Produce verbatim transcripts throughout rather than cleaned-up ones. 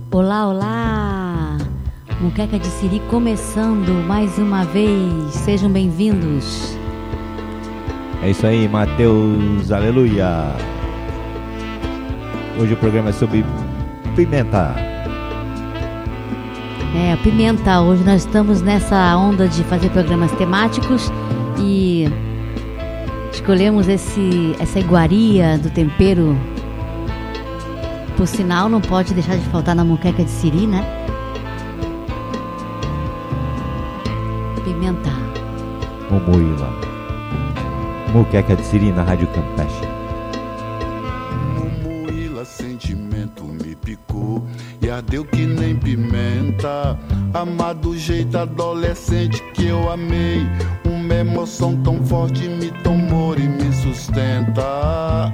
Olá, olá! Muqueca de Siri começando mais uma vez. Sejam bem-vindos. É isso aí, Mateus, aleluia! Hoje o programa é sobre pimenta. É, pimenta. Hoje nós estamos nessa onda de fazer programas temáticos e escolhemos esse, essa iguaria do tempero. Por sinal, não pode deixar de faltar na Muqueca de Siri, né? Pimenta. Momoila. Muqueca de Siri na Rádio Campeche. Momoila, sentimento me picou e ardeu que nem pimenta. Amado jeito adolescente que eu amei. Uma emoção tão forte me tomou e me sustenta.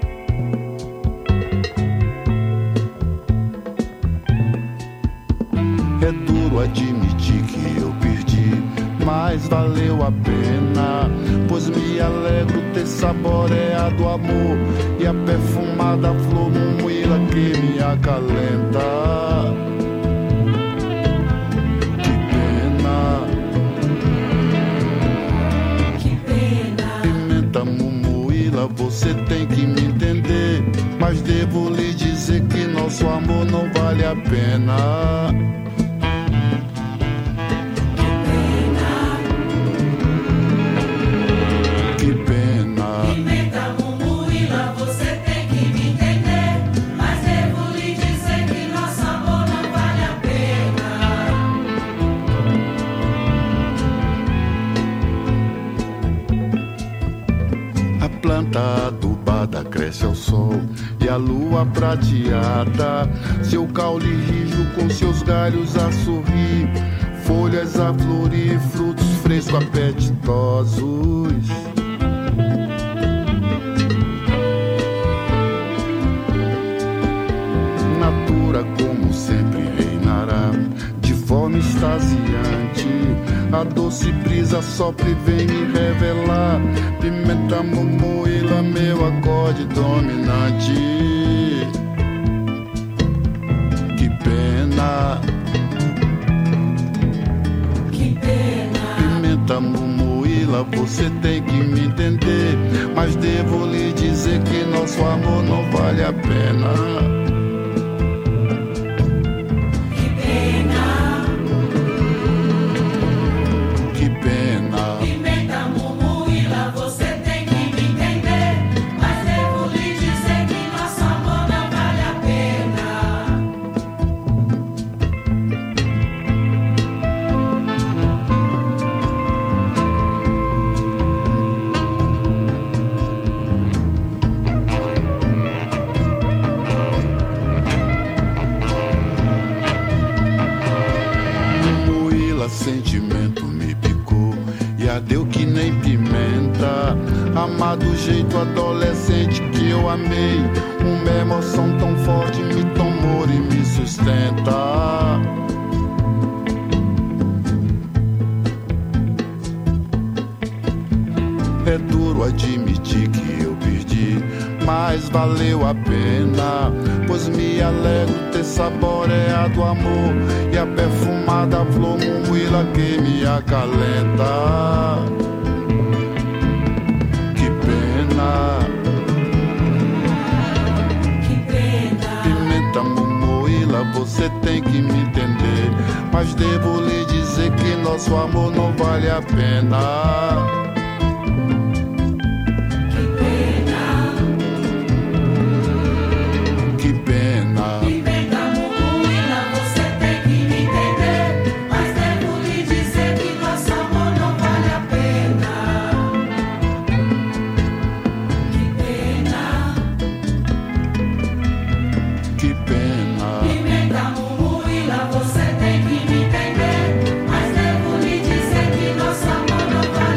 É duro admitir que eu perdi, mas valeu a pena, pois me alegro ter saboreado amor e a perfumada flor momoila que me acalenta. Que pena, que pena. Pimenta momoila, você tem que me entender, mas devo lhe dizer que nosso amor não vale a pena. Adubada cresce ao sol e a lua prateada, seu caule rijo com seus galhos a sorrir, folhas a florir, frutos frescos apetitosos. Natura como sempre reinará, de forma extasiante, a doce brisa sopra e vem me revelar. Pimenta momoila, meu acorde dominante. Que pena, que pena. Pimenta momoila, você tem que me entender, mas devo lhe dizer que nosso amor não vale a pena. Sentimento me picou e ardeu que nem pimenta. Amado jeito adolescente que eu amei, uma emoção tão forte me tomou e me sustenta. É duro admitir que eu perdi, mas valeu a pena, pois me alegro ter saboreado amor e a perfumada flor momoila que me acalenta. Que pena, que pena. Pimenta momoila, você tem que me entender, mas devo lhe dizer que nosso amor não vale a pena. Você tem que me entender, mas devo lhe dizer que nosso amor não vai.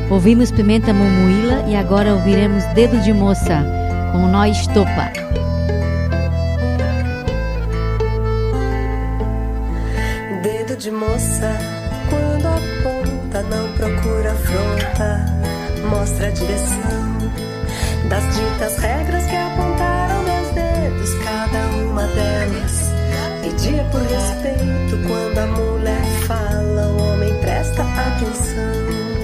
Ouvimos Pimenta Mumuíla e agora ouviremos Dedo de Moça com Nó Estopa. Dedo de moça, quando aponta, não procura afronta, mostra a direção das ditas regras que apontaram meus dedos, cada uma delas pedia por respeito. Quando a mulher fala, o homem presta atenção.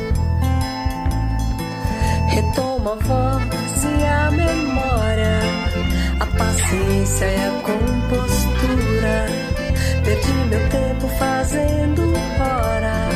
Retoma a voz e a memória, a paciência e a compostura. Perdi meu tempo fazendo hora,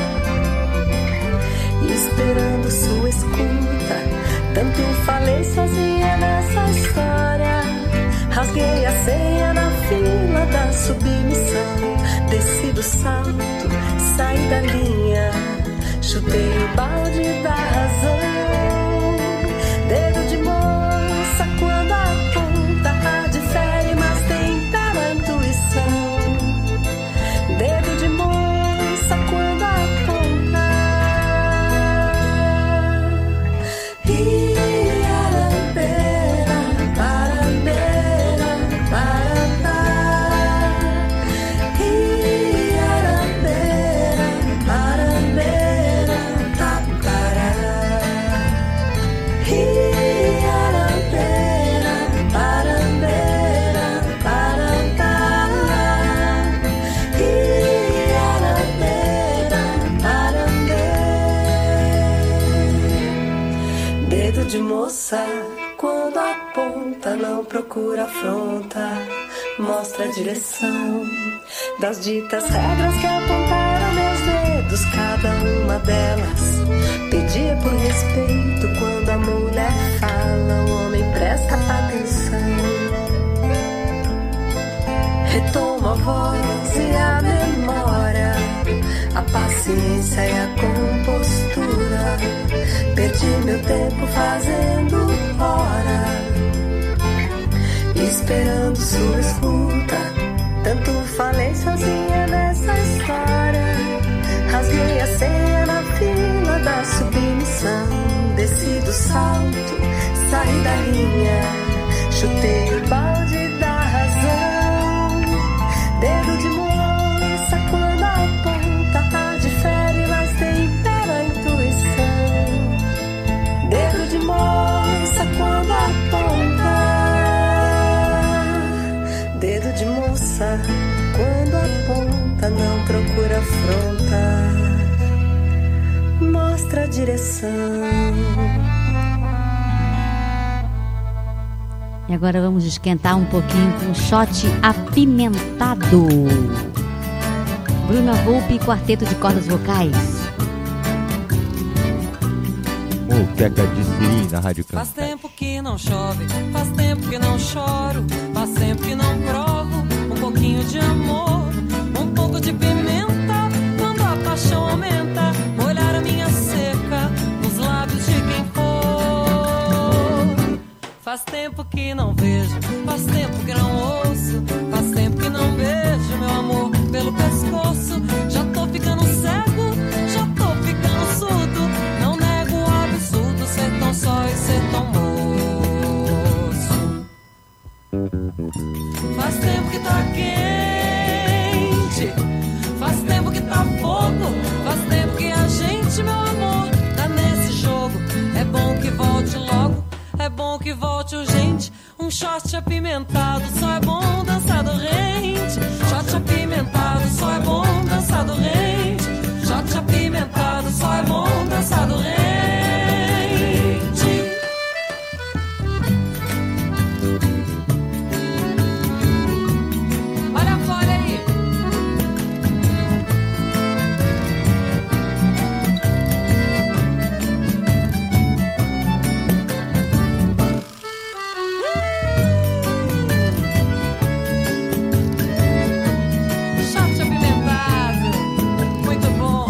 esperando sua escuta. Tanto falei sozinha nessa história. Rasguei a senha na fila da submissão. Desci do salto, saí da linha, chutei o balde da razão. Dedo de moça, quando aponta, difere, mas tem pela intuição. Dedo de moça, quando aponta. Iarambera, parambeira, parambá. Iarambera, parambeira, tapará. Iarambera, parambeira, parambá. Iarambera, parambeira. Dedo de moça, quando aponta, não procura afronta, mostra a direção das ditas regras que apontaram meus dedos. Cada uma delas pedia por respeito. Quando a mulher fala, o homem presta atenção. Retoma a voz e a memória, a paciência e a compostura. Perdi meu tempo fazendo hora, esperando sua escuta. Tanto falei sozinha nessa história. Rasguei a senha na fila da submissão. Desci do salto, saí da linha, chutei o balde da razão. Dedo de moça, quando aponta, difere, mas tem pela intuição. Dedo de moça, quando aponta. Dedo de moça, quando aponta, não procura afronta, mostra a direção. E agora vamos esquentar um pouquinho com um shot apimentado. Bruna Volpe e Quarteto de Cordas Vocais. Muqueca de Siri na Rádio Faz Campeche. tempo que não chove, faz tempo que não choro, faz tempo que não provo um pouquinho de amor, um pouco de pimenta. Quando a paixão aumenta, molhar a minha seca nos lábios de quem for. Faz tempo que não vejo, faz tempo que não ouço, faz tempo que não beijo meu amor pelo pescoço. Já tô ficando cego, já tô ficando surdo. Não nego o absurdo, ser tão só e ser tão moço. Faz tempo que tá quente, faz tempo que tá fogo, faz tempo que a gente, meu amor, tá nesse jogo. É bom que volte logo, é bom que volte urgente. Um shot apimentado, só é bom dançar do rente. Shot apimentado, só é bom dançar do rente. Shot apimentado, só é bom dançar do rente. Olha a folha aí. Shot apimentado, muito bom.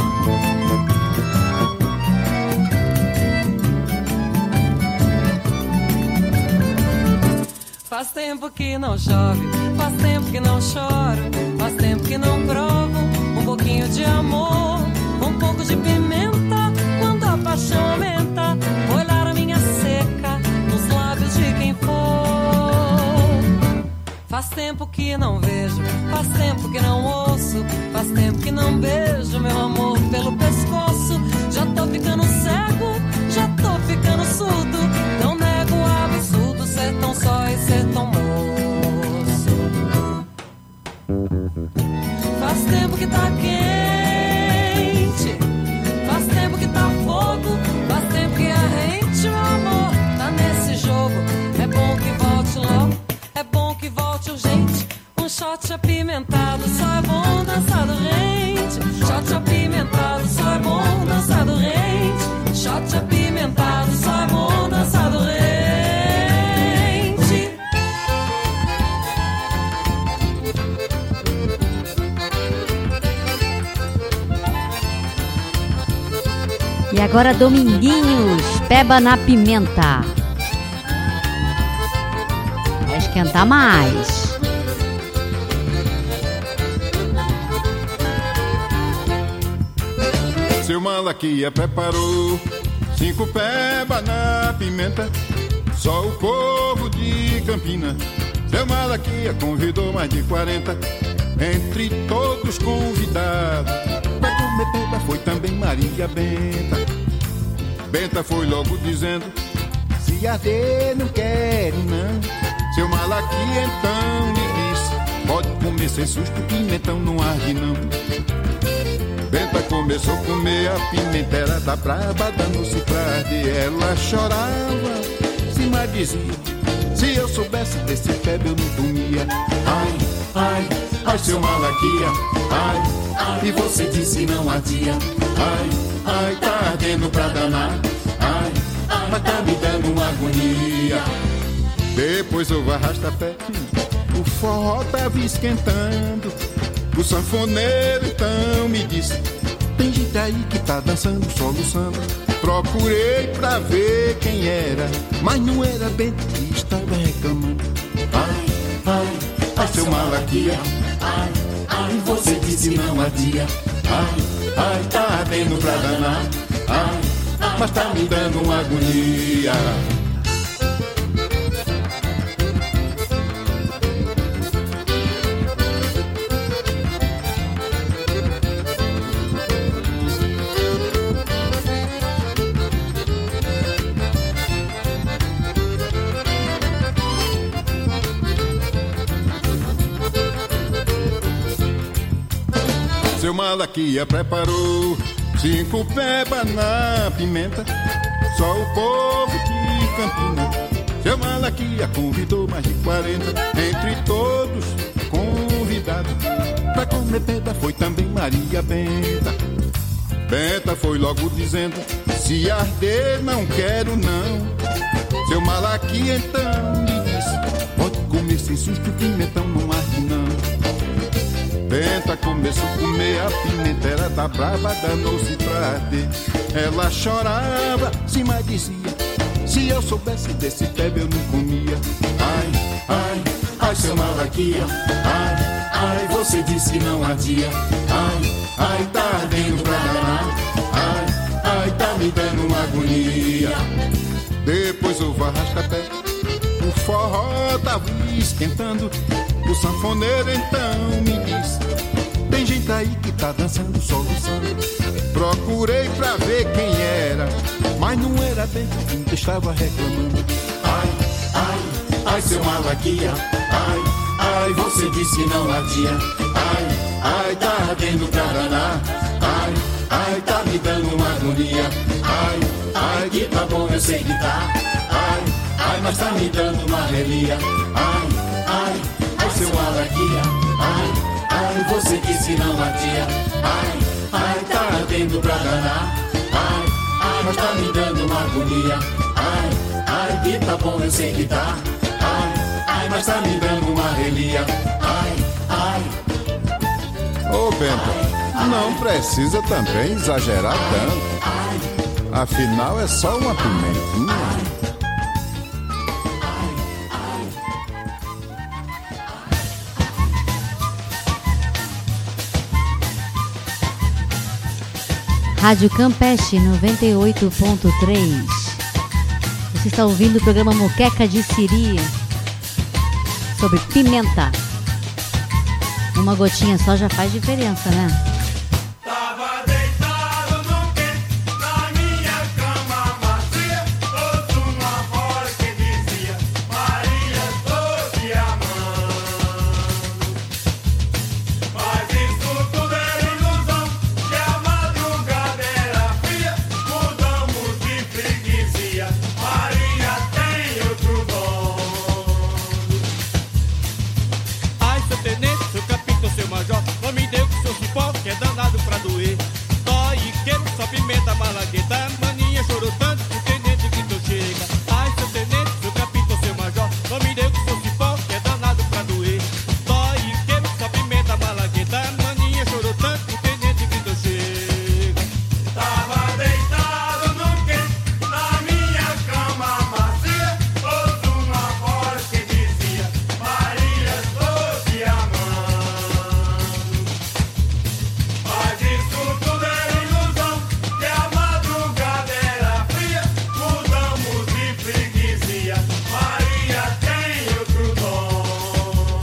Faz tempo que não chove, faz tempo que não choro, faz tempo que não provo um pouquinho de amor, um pouco de pimenta. Quando a paixão aumenta, tempo que não vejo, faz tempo que não ouço, faz tempo que não beijo meu amor pelo pescoço. Já tô ficando cego, já tô ficando surdo, não nego o absurdo, ser tão só e ser tão moço. Faz tempo que tá quente, faz tempo que tá fogo, faz tempo que a rente, meu amor, tá nesse jogo. É bom que volte logo, é bom que volte urgente. Um shot apimentado, só é bom dançar do rente. Shot apimentado, só é bom dançar do rente. Shot apimentado, só é bom dançar do rente. E agora Dominguinhos, Peba na Pimenta. Vai esquentar mais. Seu Malaquia preparou cinco peba na pimenta, só o povo de Campina. Seu Malaquia convidou mais de quarenta, entre todos convidados. Pra comer peba foi também Maria Benta. Benta foi logo dizendo: se arder não quero não. Seu Malaquia então lhe disse: pode comer sem susto, pimentão não arde não. Benta começou a comer a pimenta, era da braba, danou-se pra arder. Ela chorava, se maldizia: se eu soubesse desse febre eu não comia. Ai, ai, ai, seu Malaquia, ai, ai, e você disse não adia. Ai, ai, tá ardendo pra danar. Ai, ai, mas tá me dando uma agonia. Depois houve arrasta-pé, o forró tava esquentando. O sanfoneiro então me disse: tem gente aí que tá dançando, soluçando. Procurei pra ver quem era, mas não era bem que estava reclamando. Ai, ai, ai, seu Malaquia, ai, ai, você disse não adia. Ai, ai, tá ardendo pra danar. Ai, mas tá me dando uma agonia. Seu Malaquia preparou cinco peba na pimenta, só o povo de Campina. Seu Malaquia convidou mais de quarenta, entre todos convidados. Pra comer peba foi também Maria Benta. Benta foi logo dizendo: se arder não quero não. Seu Malaquia então lhe disse: pode comer sem susto, pimentão não arde não. Benta começou a comer a pimenta, era da braba, danou-se pra arder. Ela chorava, se maldizia: se eu soubesse desse febre eu não comia. Ai, ai, ai, seu Malaquia, ai, ai, você disse que não ardia. Ai, ai, tá ardendo pra danar. Ai, ai, tá me dando uma agonia. Depois houve arrasta-pé, o forró tava esquentando. O sanfoneiro então me disse: tem gente aí que tá dançando, soluçando. Procurei pra ver quem era, mas não era bem quem estava reclamando. Ai, ai, ai, seu Malaquia, ai, ai, você disse que não ardia. Ai, ai, tá ardendo pra danar. Ai, ai, tá me dando uma agonia. Ai, ai, que tá bom, eu sei que tá. Ai, ai, mas tá me dando uma relia. Ai, ai, ai, seu Malaquia, ai, ai, você disse não ardia. Ai, ai, tá ardendo pra danar. Ai, ai, mas tá me dando uma agonia. Ai, ai, que tá bom, eu sei que tá. Ai, ai, mas tá me dando uma relia. Ai, ai. Ô Benta, não precisa também exagerar tanto. Afinal é só uma pimentinha. Rádio Campeche noventa e oito ponto três. Você está ouvindo o programa Moqueca de Siri sobre pimenta. Uma gotinha só já faz diferença, né? Tava deitado no quente, na minha cama macia, ouço uma voz que dizia, Maria, estou te amando. Mas isso tudo era ilusão, que a madrugada era fria, mudamos de freguesia, Maria tem outro dono. Ai, seu tenente, seu capitão, seu major, não me deu com seu cipó, que é danado pra doer. Dói e queiro, só pimenta, malagueta, maninha chorou tanto, o tenente gritou chega. Ai, seu tenente, seu capitão, seu major, não me deu com seu cipó, que é danado pra doer. Dói e queiro, só pimenta, malagueta, maninha chorou tanto, o tenente gritou chega. Tava deitado no quente, na minha cama macia, ouço uma voz que dizia, Maria, estou te amando. Mas isso tudo era ilusão, que a madrugada era fria, mudamos de freguesia, Maria tem outro dono.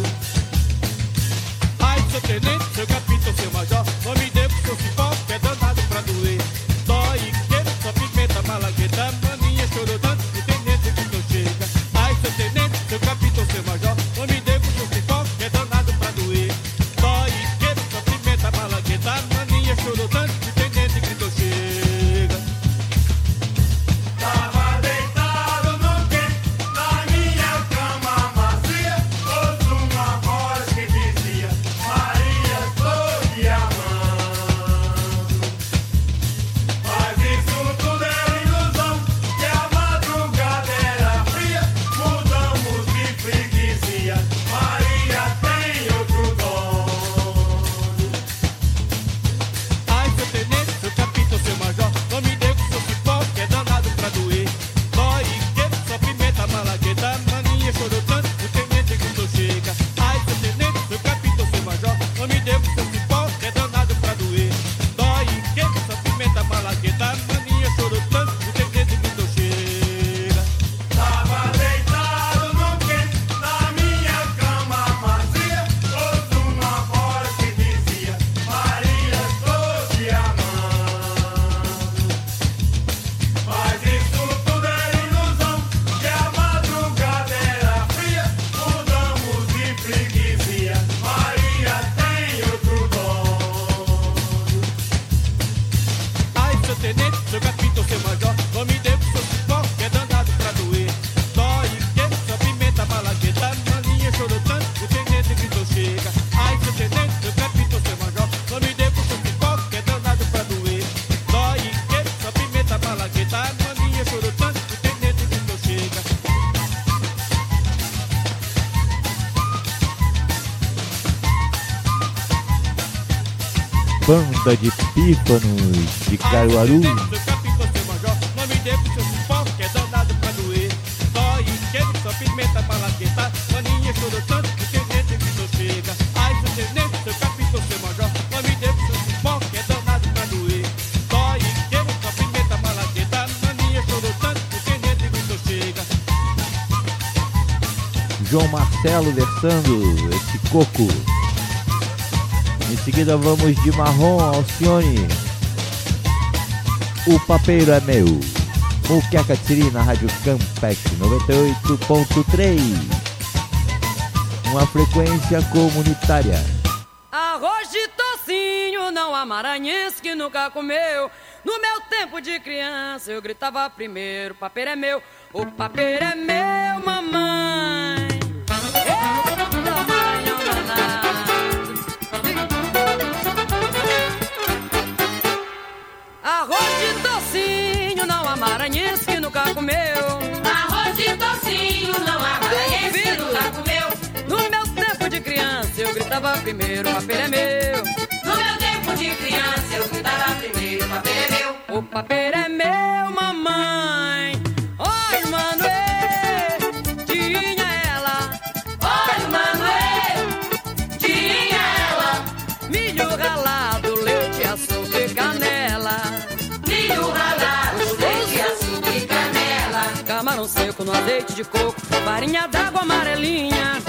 Ai, seu tenente, seu capitão, seu major, não me dê pro seu cipó, que é danado pra doer. Dói e queiro, só pimenta, malagueta, maninha chorou tanto, o tenente gritou chega. Ai, seu tenente, seu capitão, seu major, não me dê pro seu cipó, que é danado pra doer. Dói e queiro, só pimenta, malagueta, maninha chorou tanto, o tenente gritou chega. Tava deitado no quente, na minha cama macia, ouço uma voz que dizia, Maria, estou te amando. Mas isso tudo era ilusão, que a madrugada era fria, mudamos de freguesia, Maria tem outro dono. Ai, seu tenente, seu capitão, seu major, não me dê com seu cipó, que é danado pra doer. Dói e queiro, só pimenta, malagueta, maninha chorou tanto, o tenente gritou chega. Ai, seu tenente, seu capitão, seu major, não me dê com seu cipó, que é danado pra doer. Dói e queiro, só pimenta, malagueta, maninha chorou tanto, o tenente gritou chega. Tava deitado no quente, na minha cama macia, ouço uma voz que dizia, Maria, estou te amando. Mas isso tudo era ilusão, que a madrugada era fria, mudamos de freguesia, Maria tem outro dono. Ai, seu tenente, seu capitão, seu major, não me dê pro seu cipó, que é danado pra doer. Dói e queiro, só pimenta, malagueta, maninha chorou tanto, o tenente gritou chega. Ai, seu tenente, seu capitão, seu major, não me dê pro seu cipó, que é danado pra doer. Dói e queiro, só pimenta, malagueta, maninha chorou tanto, o tenente gritou chega. Banda de Pífanos de Caruaru. Seu capitão, seu major, não me dê pro seu cipó, que é danado pra doer. Dói e queiro, só pimenta, malagueta, maninha chorou tanto, o tenente gritou chega. Ai, seu tenente, seu capitão, seu major, não me dê pro seu cipó, que é danado pra doer. Dói e queiro, só pimenta, malagueta, maninha chorou tanto, o tenente gritou chega. João Marcelo versando esse coco. Em seguida vamos de Marrom Alcione. O papeiro é meu. Muqueca de Siri na Rádio Campex noventa e oito ponto três. Uma frequência comunitária. Arroz de tocinho, não há maranhense que nunca comeu. No meu tempo de criança eu gritava primeiro, o papeiro é meu, o papeiro é meu, mamãe. Eita, Maranhão danado. Arroz de tocinho, não há maranhense que nunca comeu. Arroz de tocinho, não há maranhense que nunca comeu. No meu tempo de criança eu gritava primeiro, o papeiro é meu. No meu tempo de criança eu gritava primeiro, o papeiro é meu. O papeiro é meu, mamãe. Olha o Manoel, tinha ela. Olha o Manoel, tinha ela. Milho ralado, leite, açúcar e canela. Milho ralado, leite, açúcar e canela. Camarão seco no azeite de coco, farinha d'água amarelinha.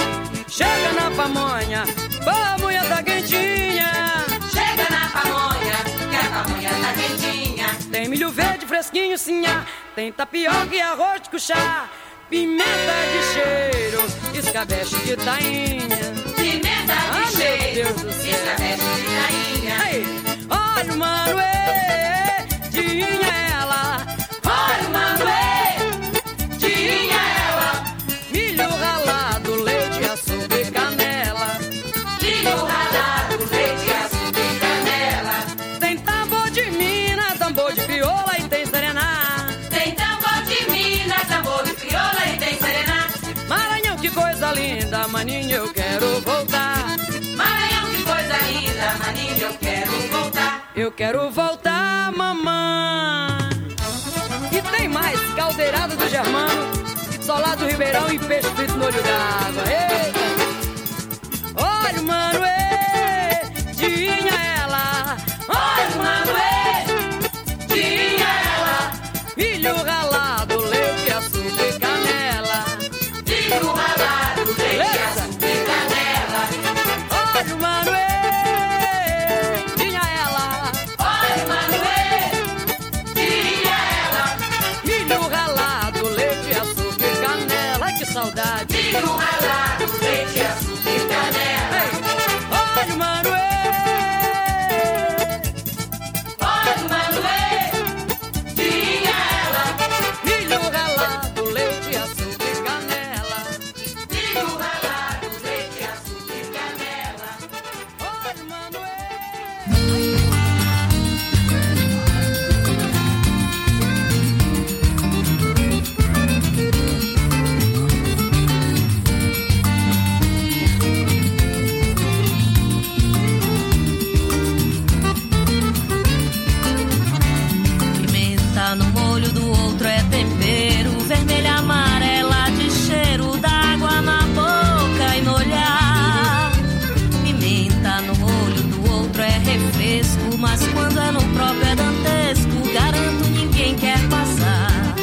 Chega na pamonha, pamonha tá quentinha. Chega na pamonha, que a pamonha tá quentinha. Tem milho verde fresquinho, sinhá. Tem tapioca e arroz de cuchá. Pimenta de cheiro, escabeche de tainha. Pimenta de Ah, cheiro, meu Deus do céu. escabeche de tainha. Ei, olha o Manoê, tinha ela. Olha o Manoê, tinha ela. Milho ralado, leite, açúcar e canela. Milho ralado, leite, açúcar e canela. Tem tambor de mina, tambor de crioula e tem serená. Tem tambor de mina, tambor de crioula e tem serená. Maranhão, que coisa linda, maninho, eu quero voltar. Maranhão, que coisa linda, maninho, eu quero voltar. Eu quero voltar, mamãe. E tem mais, caldeirada do Germano, solado do Ribeirão e peixe frito no olho d'água. Eita! Olha o Manoê, tinha ela. Olha o Manoê, tinha ela. Milho ralado, leite, açúcar e canela. Milho ralado, leite, açúcar e canela. Olha o Manoê, tinha ela. Olha o Manoê, tinha ela. Milho ralado, leite, açúcar e canela. Ai, que saudade. Milho ralado, leite, açúcar e canela. Ei, olha o Manoê, Olha o Manoê, tinha ela. milho ralado, leite, açúcar e canela. Milho ralado, leite, açúcar e canela. Olha o Manoê. Pimenta no molho do outro é tempero, vermelha, amarela de cheiro d'água na boca e no olhar. Pimenta no molho do outro é refresco, mas quando é no próprio é dantesco, garanto ninguém quer passar.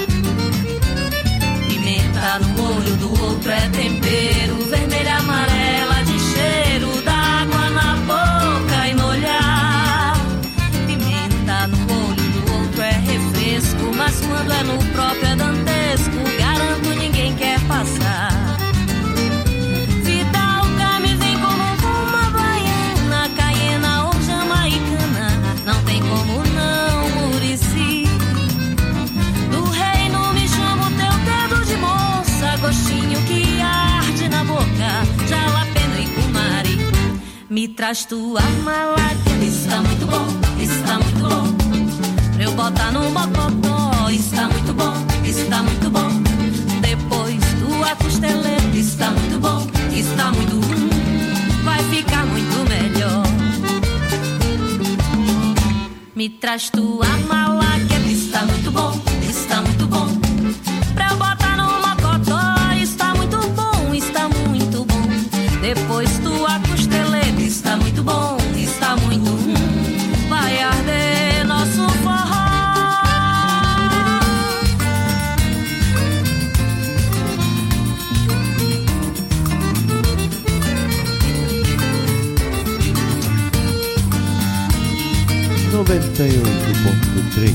Pimenta no molho do outro é tempero, vermelha, amarela de cheiro d'água na boca e no olhar. Pimenta no molho do outro é refresco, mas quando é no próprio é dantesco, garanto ninguém quer passar. Fidalga me vem como uma baiana, caiena ou jamaicana, não tem como não, Murici. Do reino me chama o teu dedo de moça, gostinho que arde na boca, jalapeno e cumari. Me traz tua malaca, está muito bom, está muito bom. Pra eu botar no bocotó, está muito bom, está muito bom. Depois tua costeleta, está muito bom, está muito hum, vai ficar muito melhor. Me traz tua malaca, está muito bom, está muito bom. Pra eu botar no mocotó, está muito bom, está muito bom. Depois tua costeleta, está muito bom, está muito hum, vai arder nosso forró. noventa e oito ponto três.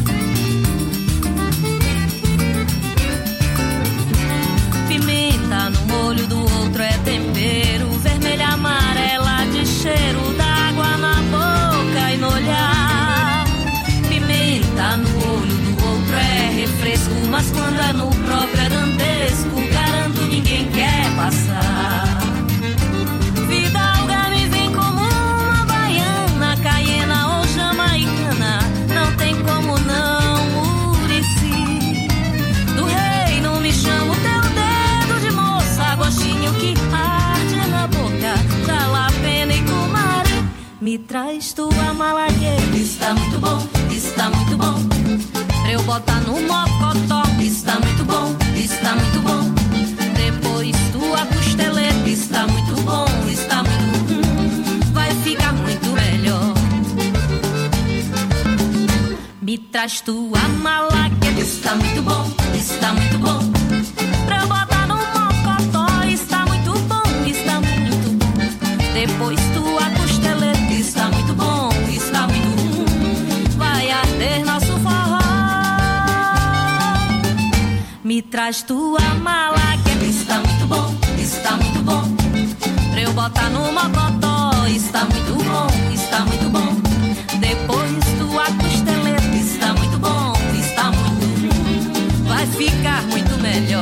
Pimenta no molho do outro é tempero, vermelha, amarela de cheiro d'água na boca e no olhar. Pimenta no olho do outro é refresco, mas quando é no próprio é dantesco, garanto ninguém quer passar. Fidalga me vem como uma baiana, caiena ou jamaicana, não tem como não, Murici. Do reino me chama o teu dedo de moça, gostinho que arde na boca, jalapeno e cumari. Me traz tua malagueira, está muito bom, está muito bom. Pra eu botar no mocotó, está muito bom, está muito bom. Depois tua costeleta, está muito bom, está muito hum, vai ficar muito melhor. Me traz tua malagueira, está muito bom, está muito bom. Pra eu botar no mocotó, está muito bom, está muito Me traz tua mala, que está muito bom, está muito bom. Pra eu botar no mocotó, está muito bom, está muito bom. Depois tua costeleta, está muito bom, está muito bom. Vai ficar muito melhor.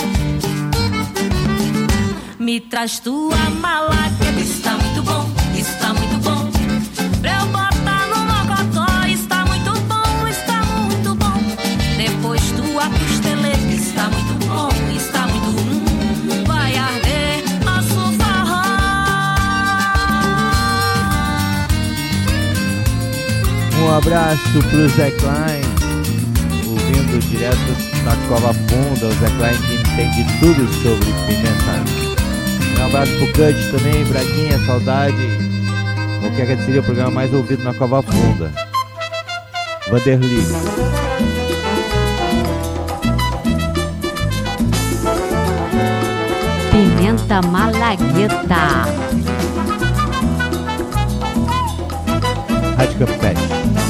Me traz tua mala, que está muito bom, está muito bom. Pra eu botar no mocotó, está muito bom, está muito bom. Depois tua costeleta, está muito bom, está muito bom. Vai arder nosso forró. Um abraço pro Zé Klein, ouvindo direto da Cova Funda. O Zé Klein que entende tudo sobre pimenta. Um abraço pro Cut também, Braguinha, saudade. Moqueca seria o programa mais ouvido na Cova Funda. Vanderly. Pimenta Malagueta. Rádio Campete.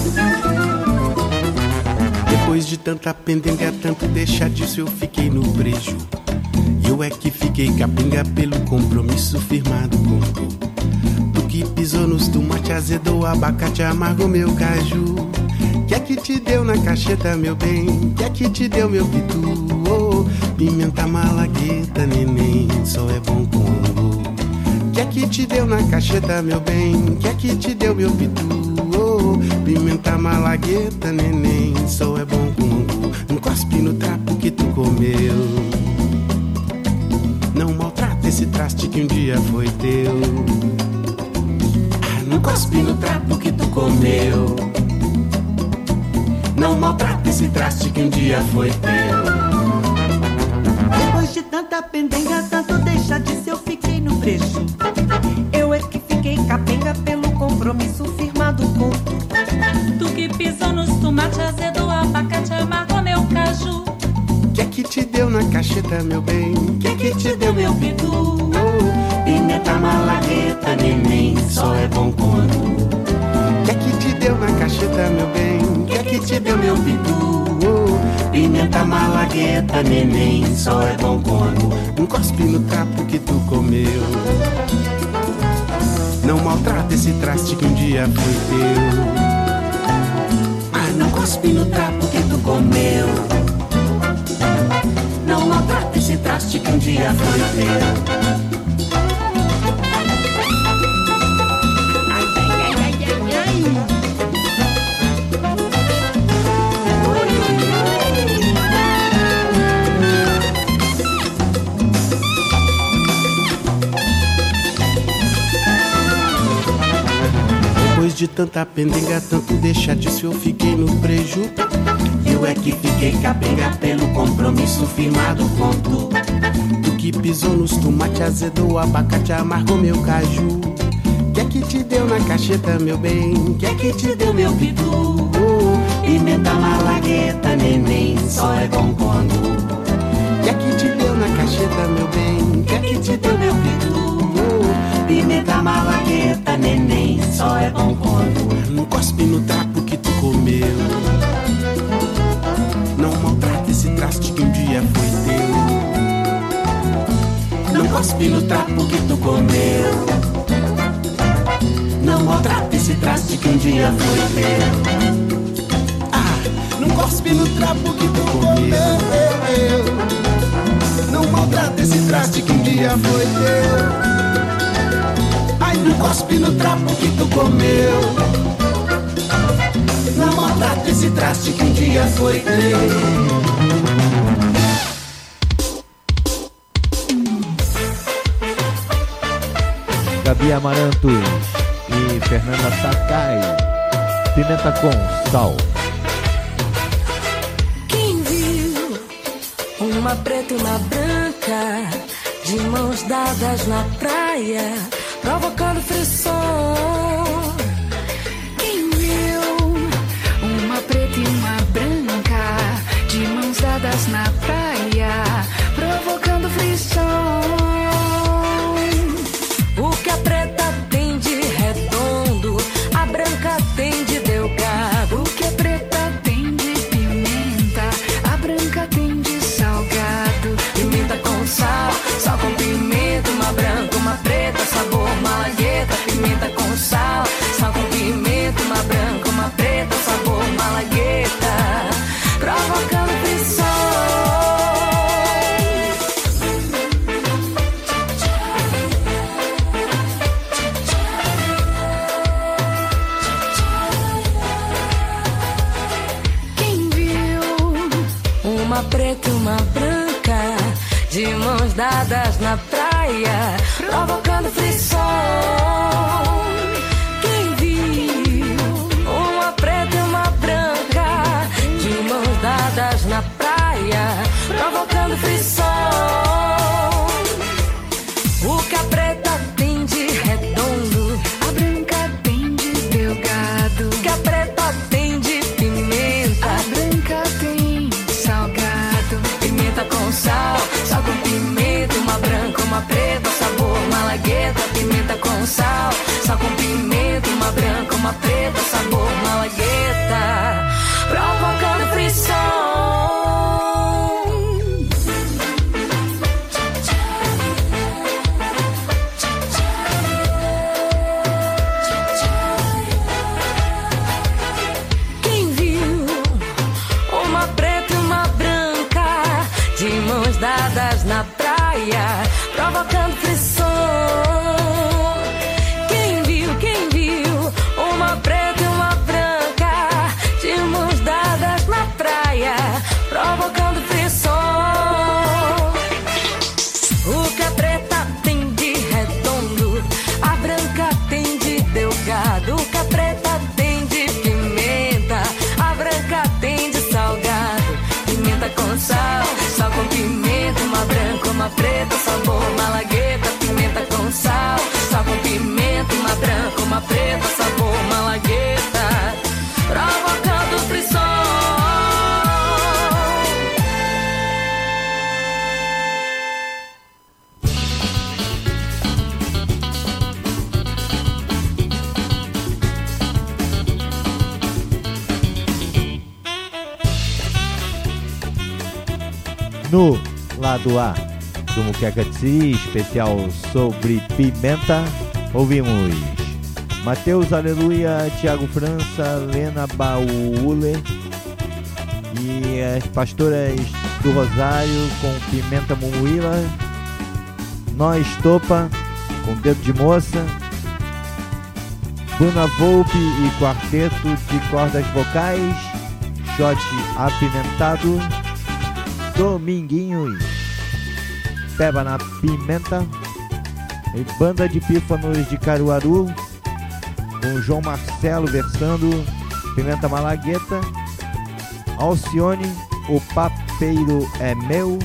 Depois de tanta pendenga, tanto deixar disso, eu fiquei no brejo. Eu é que fiquei capenga pelo compromisso firmado com tu. Tu que pisou nos tomate, azedou, abacate, amargou meu caju. Que é que te deu na cacheta, meu bem? Que é que te deu, meu pitu? Oh, pimenta malagueta, neném, só é bom com angu. Que é que te deu na cacheta, meu bem? Que é que te deu, meu pitu? Oh, pimenta malagueta, neném, só é bom com angu. Não cospe no trapo que tu comeu. Não maltrata esse traste que um dia foi teu. Ah, não cospe no trapo que tu comeu. Não maltrata esse traste que um dia foi teu. Depois de tanta pendenga, tanto deixar de ser, eu fiquei no brejo. Eu é que fiquei capenga pelo compromisso firmado com tu. Tu que pisou nos tomates, azedou, abacate, amargou meu caju. Que é que te deu na cacheta, meu bem? Que é que te deu, meu pitu? Oh, pimenta malagueta, neném, só é bom com angu. Que é que te deu na cacheta, meu bem? Que é que te deu, meu pitu? Oh, pimenta malagueta, neném, só é bom com angu. Não cospe no trapo que tu comeu. Não maltrata esse traste que um dia foi teu. Ah, não cospe no trapo que tu comeu. Não maltrata esse traste que um dia foi teu. Ai, ai, ai, ai, ai, ai. Depois de tanta pendenga, tanto deixar disso, eu fiquei no preju. Eu é que fiquei capenga pelo compromisso firmado com tu. Tu que pisou nos tomate, azedou, abacate, amargou meu caju. Que é que te deu na cacheta, meu bem? Que é que te deu, meu pitu? Oh, pimenta malagueta, neném, só é bom com angu. Que é que te deu na cacheta, meu bem? Que é que te deu, meu pitu? Oh, pimenta malagueta, neném, só é bom com angu. Não cospe no trapo que tu comeu. Não maltrata esse traste que um dia foi teu. Não cospe no trapo que tu comeu. Não maltrata esse traste que um dia foi teu. Ah, não cospe no trapo que tu comeu. Não maltrata esse traste que um dia foi teu. Ai, não cospe no trapo que tu comeu. Não maltrata esse traste que um dia foi teu. Gabi Amarantos e Fernanda Sakai, Pimenta com Sal. Quem viu uma preta e uma branca de mãos dadas na praia, provocando frisson? Quem viu uma preta e uma branca de mãos dadas na praia, provocando frisson? O que a preta tem de redondo, a branca tem de delgado. O que a preta tem de pimenta, a branca tem de salgado. preta e uma branca, de mãos dadas na praia, provocando frição. Quem viu uma preta e uma branca, de mãos dadas na praia, provocando frição? O que a preta tem de redondo, a branca tem de delgado. O que a preta tem de pimenta, a branca tem salgado. Pimenta com sal, sal com pimenta, uma branca, uma preta, sabor malagueta. Pimenta com sal, sal com pimenta, uma branca, uma preta, sabor malagueta, provocando frição. Quem viu uma preta e uma branca, de mãos dadas na praia, provocando frição? Quem viu, quem viu uma preta e uma branca, de mãos dadas na praia, provocando frição? O que a preta tem de redondo, a branca tem de delgado. O que a preta tem de pimenta, a branca tem de salgado. Pimenta com sal, sal com pimenta, uma branca, uma preta, sabor malagueta. Pimenta com sal, sal com pimenta, uma branca, uma preta, sabor malagueta, provocando frição. No lado A do Muqueca de Siri, especial sobre pimenta, ouvimos Mateus Aleluia, Tiago França, Lena Baule e as pastoras do Rosário com Pimenta Mumuíla, Nós Topa com Dedo de Moça, Bruna Volpe e Quarteto de Cordas Vocais, Shot Apimentado, Dominguinhos, Peba na Pimenta e Banda de Pífanos de Caruaru com João Marcelo versando Pimenta Malagueta, Alcione, O Papeiro é Meu,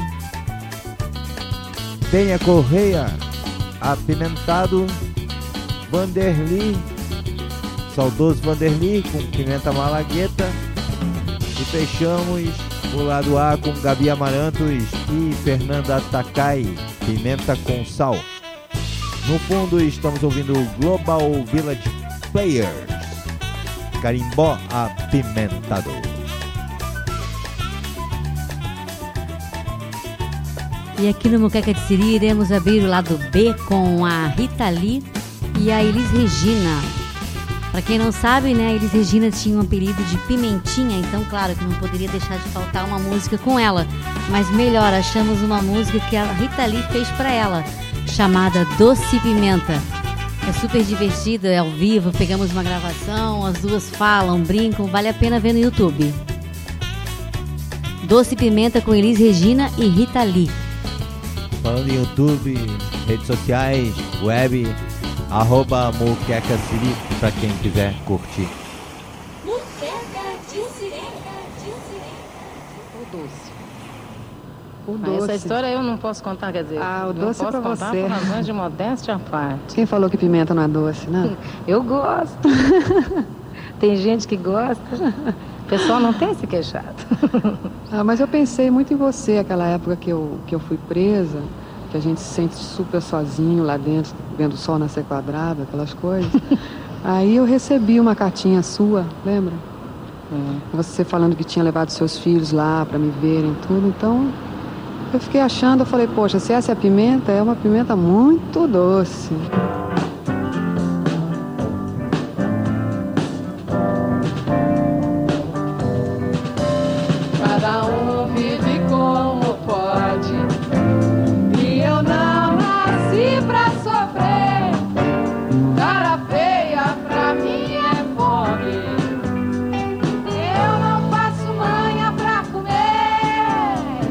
Penha Correia, Apimentado, Vanderly, saudoso Vanderly com Pimenta Malagueta, e fechamos o lado A com Gabi Amarantos e Fernanda Takai, Pimenta com Sal. No fundo estamos ouvindo Global Village Players, Carimbó Apimentado. E aqui no Muqueca de Siri iremos abrir o lado B com a Rita Lee e a Elis Regina. Pra quem não sabe, né, a Elis Regina tinha um apelido de Pimentinha, então claro que não poderia deixar de faltar uma música com ela. Mas melhor, achamos uma música que a Rita Lee fez pra ela, chamada Doce Pimenta. É super divertida, é ao vivo, pegamos uma gravação, as duas falam, brincam, vale a pena ver no YouTube. Doce Pimenta com Elis Regina e Rita Lee. Falando em YouTube, redes sociais, web, arroba Muqueca Siri, pra quem quiser curtir. Muqueca de Siri. O doce. O doce. Essa história eu não posso contar, quer dizer, ah, o não doce posso é pra contar você. por razões de modéstia à parte. Quem falou que pimenta não é doce, não? Eu gosto. Tem gente que gosta. O pessoal não tem se queixado. Ah, mas eu pensei muito em você, aquela época que eu, que eu fui presa, que a gente se sente super sozinho lá dentro, vendo o sol nascer quadrado, aquelas coisas. Aí eu recebi uma cartinha sua, lembra? É. Você falando que tinha levado seus filhos lá para me verem e tudo, então eu fiquei achando, eu falei, poxa, se essa é a pimenta, é uma pimenta muito doce. Cada um vive como pode, e eu não nasci pra sofrer. Cara feia pra mim é fome, eu não faço manha pra comer.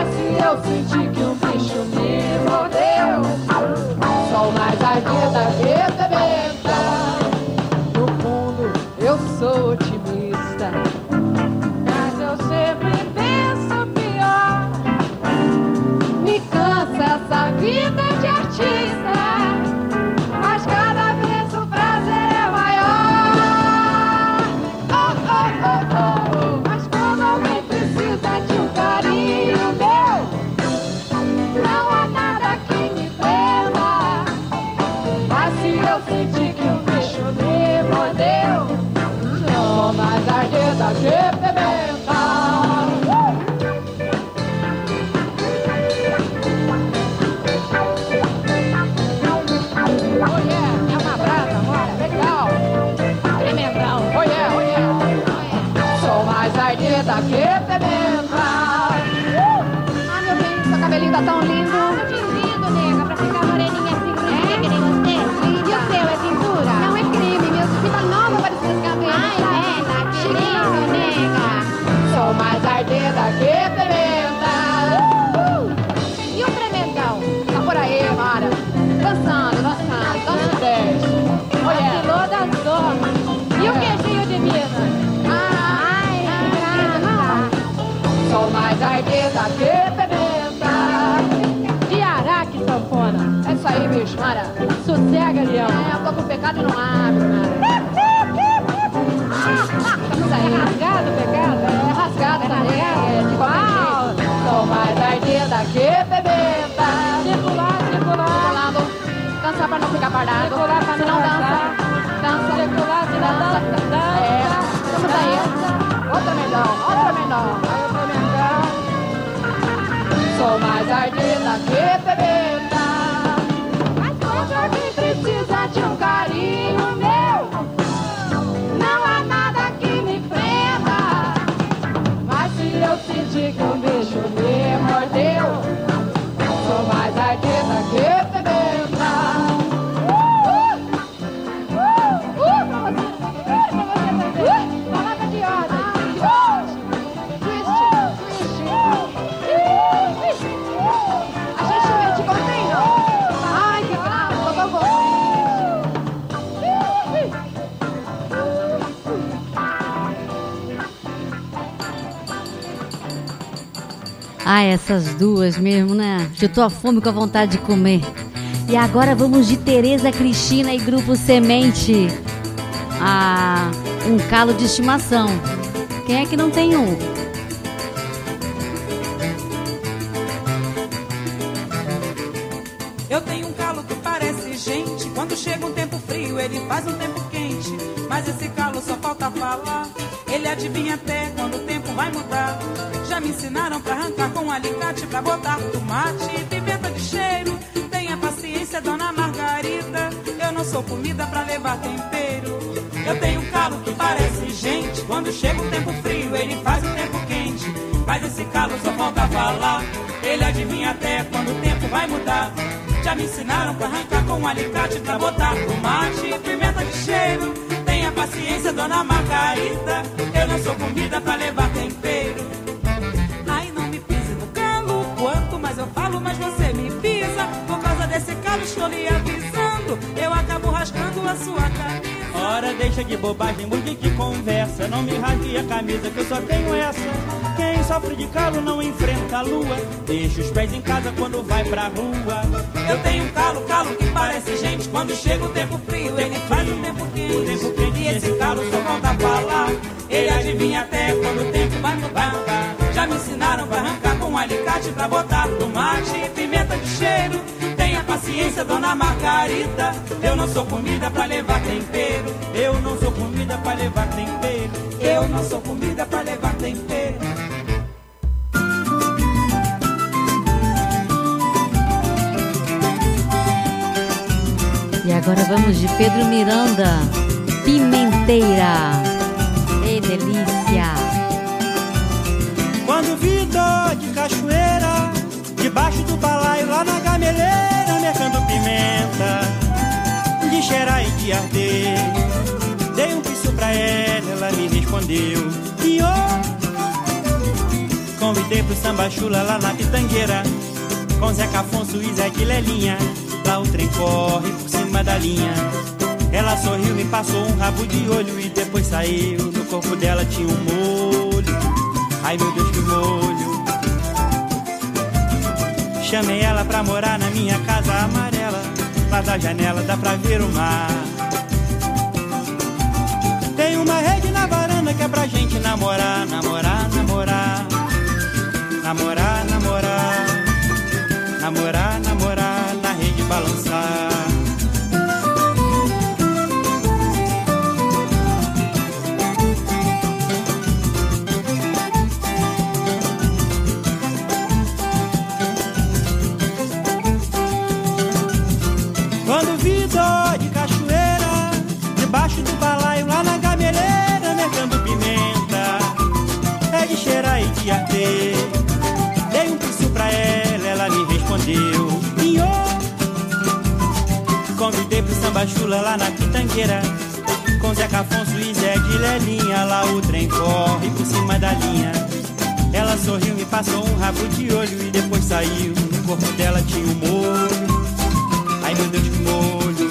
Mas se eu sentir que um bicho me mordeu, sou mais ardida que pimenta. No fundo eu sou otimista, mas eu sempre penso pior. Me cansa essa vida de artista, mas cada vez o prazer é maior. Oh, oh, oh, oh. Mas quando alguém precisa de um carinho meu, não há nada que me prenda. Mas se eu sentir que um bicho me mordeu, sou mais ardida que pimenta. Oh yeah, é uma brasa, bora, legal. Tremendão, oh yeah, oh yeah, oh yeah. Sou mais ardida que pimenta. Ah, meu bem, seu cabelinho tá tão lindo. Ah, que lindo, nega, pra ficar moreninha assim, é que nem você. E o seu, é cintura? Não é crime, meu, fica nova para esses cabelos. Ai, nega, que lindo, nega. Sou mais ardida que pimenta. Uh! E o tremendão? Tá por aí, Mara. Dançando, dançando, dançando dez. Olha, dançou. E o queijinho de Minas? Ai, ai, sou mais ardida que pimenta. E araque, sanfona. É isso aí, bicho, Mara. Sossega, leão. É, eu tô com pecado e não abro, Mara. Isso aí. É rasgado o pecado? É rasgado, tá ligado? É de qualquer jeito. Sou mais ardida que pimenta. Circular, circular. Dançar pra não ficar parado. Circular pra não dançar. Dança, circular, dança, dança. É, vamos aí. Outra melhor, outra melhor. Outra melhor. Sou mais ardida que pimenta. Mas quando alguém precisa de um carinho meu, não há nada que me prenda. Mas se eu sentir que um bicho me mordeu, sou mais ardida que pimenta. Palavra de ordem. Twist, twist. A gente te contém, não? Ai, que bravo, eu tô com Ah, essas duas mesmo, né? Eu tô a fome com a vontade de comer. E agora vamos de Tereza Cristina e Grupo Semente. Ah, um calo de estimação. Quem é que não tem um? Eu tenho um calo que parece gente. Quando chega um tempo frio, ele faz um tempo quente. Mas esse calo só falta falar. Ele adivinha até quando o tempo vai mudar. Já me ensinaram pra arrancar com um alicate, pra botar tomate e pimenta de cheiro. Tenha paciência, dona Margarida. Eu não sou comida pra levar tempero. Eu tenho um calo que parece gente. Quando chega um tempo frio, ele faz um tempo quente. Mas esse calo só falta falar. Ele adivinha até quando o tempo vai mudar. Já me ensinaram pra arrancar com um alicate, pra botar tomate e pimenta de cheiro. Tenha paciência, dona Margarida. Eu não sou comida pra levar tempero. Ai, não me pise no calo. Quanto mais eu falo, mais você me pisa. Por causa desse calo, estou lhe avisando. Eu acabo rasgando a sua camisa. Ora, deixa de bobagem, mude que conversa. Não me rasgue a camisa que eu só tenho essa. Quem sofre de calo não enfrenta a lua. Deixa os pés em casa quando vai pra rua. Eu tenho um calo, calo que parece gente. Quando chega o tempo frio, ele faz o tempo quente. O tempo quente e esse calo só falta falar. Ele adivinha até quando o tempo vai mudar. Já me ensinaram pra arrancar com um alicate, pra botar tomate e pimenta de cheiro. Tenha paciência, dona Margarida. Eu não sou comida pra levar tempero. Eu não sou comida pra levar tempero. Eu não sou comida pra levar tempero. E agora vamos de Pedro Miranda, Pimenteira. Ei, delícia! Quando vi dó de cachoeira, debaixo do balaio lá na gameleira, mercando pimenta, de cheirar e de arder. Dei um piso pra ela, ela me respondeu. E oh, convidei Convidei pro samba chula lá na Pitangueira, com Zeca Afonso e Zé de Lelinha. Lá o trem corre por cima da linha. Ela sorriu, me passou um rabo de olho e depois saiu. No corpo dela tinha um molho. Ai meu Deus, que molho. Chamei ela pra morar na minha casa amarela. Lá da janela dá pra ver o mar. Tem uma rede na varanda que é pra gente namorar, namorar, namorar. Namorar, namorar. Namorar, namorar, na rede balançar. Quando vi dó de cachoeira, debaixo do balaio lá na gameleira, mercando pimenta, é de cheirar e de arder. Dei um piso pra ela, ela me respondeu, Inhô. Convidei pro samba chula lá na Pitangueira, com Zeca Afonso e Zé de Lelinha. Lá o trem corre por cima da linha. Ela sorriu, me passou um rabo de olho e depois saiu. No corpo dela tinha um molho. Ai meu Deus, que molho.